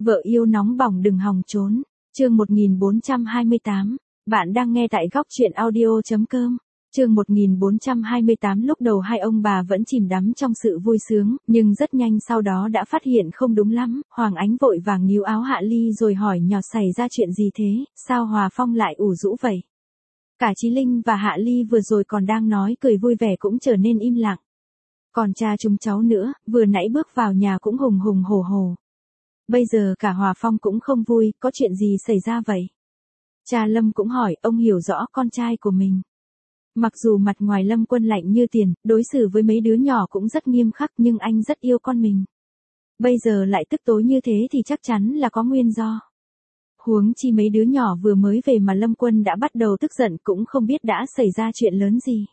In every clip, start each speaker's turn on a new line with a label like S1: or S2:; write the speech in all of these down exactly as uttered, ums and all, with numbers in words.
S1: Vợ yêu nóng bỏng đừng hòng trốn. Chương một nghìn bốn trăm hai mươi tám. Bạn đang nghe tại góc truyện audio chấm com. Chương một nghìn bốn trăm hai mươi tám. Lúc đầu hai ông bà vẫn chìm đắm trong sự vui sướng, nhưng rất nhanh sau đó đã phát hiện không đúng lắm. Hoàng Ánh vội vàng níu áo Hạ Ly rồi hỏi nhỏ xảy ra chuyện gì thế, sao Hòa Phong lại ủ rũ vậy? Cả Chí Linh và Hạ Ly vừa rồi còn đang nói cười vui vẻ cũng trở nên im lặng. Còn cha chúng cháu nữa, vừa nãy bước vào nhà cũng hùng hùng hổ hổ. Bây giờ cả Hòa Phong cũng không vui, có chuyện gì xảy ra vậy? Cha Lâm cũng hỏi, ông hiểu rõ con trai của mình. Mặc dù mặt ngoài Lâm Quân lạnh như tiền, đối xử với mấy đứa nhỏ cũng rất nghiêm khắc nhưng anh rất yêu con mình. Bây giờ lại tức tối như thế thì chắc chắn là có nguyên do. Huống chi mấy đứa nhỏ vừa mới về mà Lâm Quân đã bắt đầu tức giận cũng không biết đã xảy ra chuyện lớn gì.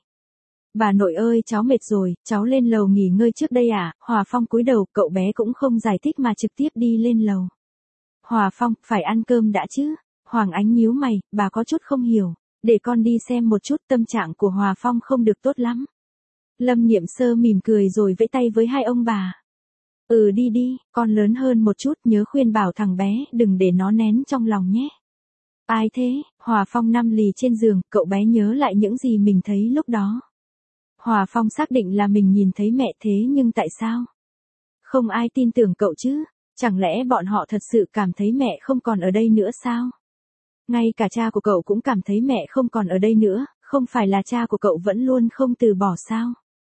S1: Bà nội ơi cháu mệt rồi, cháu lên lầu nghỉ ngơi trước đây à? Hòa Phong cúi đầu, cậu bé cũng không giải thích mà trực tiếp đi lên lầu. Hòa Phong, phải ăn cơm đã chứ? Hoàng Ánh nhíu mày, bà có chút không hiểu. Để con đi xem một chút, tâm trạng của Hòa Phong không được tốt lắm. Lâm Niệm Sơ mỉm cười rồi vẫy tay với hai ông bà. Ừ đi đi, con lớn hơn một chút nhớ khuyên bảo thằng bé đừng để nó nén trong lòng nhé. Ai thế? Hòa Phong nằm lì trên giường, cậu bé nhớ lại những gì mình thấy lúc đó. Hòa Phong xác định là mình nhìn thấy mẹ thế nhưng tại sao? Không ai tin tưởng cậu chứ, chẳng lẽ bọn họ thật sự cảm thấy mẹ không còn ở đây nữa sao? Ngay cả cha của cậu cũng cảm thấy mẹ không còn ở đây nữa, không phải là cha của cậu vẫn luôn không từ bỏ sao?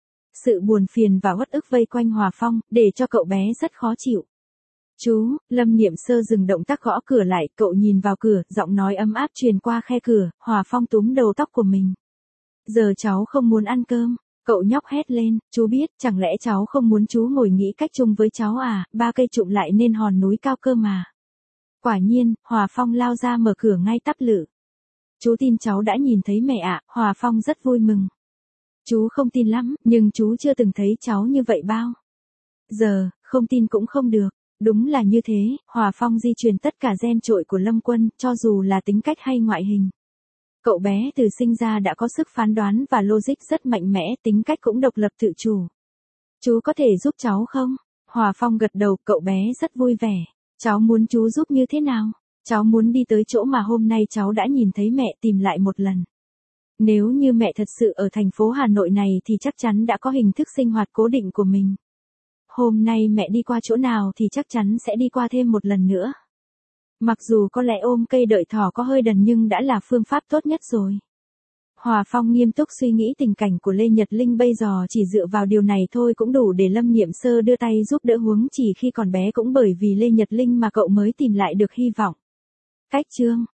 S1: Sự buồn phiền và uất ức vây quanh Hòa Phong, để cho cậu bé rất khó chịu. Chú, Lâm Niệm Sơ dừng động tác gõ cửa lại, cậu nhìn vào cửa, giọng nói ấm áp truyền qua khe cửa, Hòa Phong túm đầu tóc của mình. Giờ cháu không muốn ăn cơm, cậu nhóc hét lên, chú biết, chẳng lẽ cháu không muốn chú ngồi nghĩ cách chung với cháu à, ba cây trụm lại nên hòn núi cao cơ mà. Quả nhiên, Hòa Phong lao ra mở cửa ngay tắp lự. Chú tin cháu đã nhìn thấy mẹ ạ, Hòa Phong rất vui mừng. Chú không tin lắm, nhưng chú chưa từng thấy cháu như vậy bao giờ, không tin cũng không được. Đúng là như thế, Hòa Phong di truyền tất cả gen trội của Lâm Quân, cho dù là tính cách hay ngoại hình. Cậu bé từ sinh ra đã có sức phán đoán và logic rất mạnh mẽ, tính cách cũng độc lập tự chủ. Chú có thể giúp cháu không? Hòa Phong gật đầu, cậu bé rất vui vẻ. Cháu muốn chú giúp như thế nào? Cháu muốn đi tới chỗ mà hôm nay cháu đã nhìn thấy mẹ tìm lại một lần. Nếu như mẹ thật sự ở thành phố Hà Nội này thì chắc chắn đã có hình thức sinh hoạt cố định của mình. Hôm nay mẹ đi qua chỗ nào thì chắc chắn sẽ đi qua thêm một lần nữa. Mặc dù có lẽ ôm cây đợi thỏ có hơi đần nhưng đã là phương pháp tốt nhất rồi. Hòa Phong nghiêm túc suy nghĩ tình cảnh của Lê Nhật Linh bây giờ chỉ dựa vào điều này thôi cũng đủ để Lâm Niệm Sơ đưa tay giúp đỡ, huống chỉ khi còn bé cũng bởi vì Lê Nhật Linh mà cậu mới tìm lại được hy vọng. Cách chương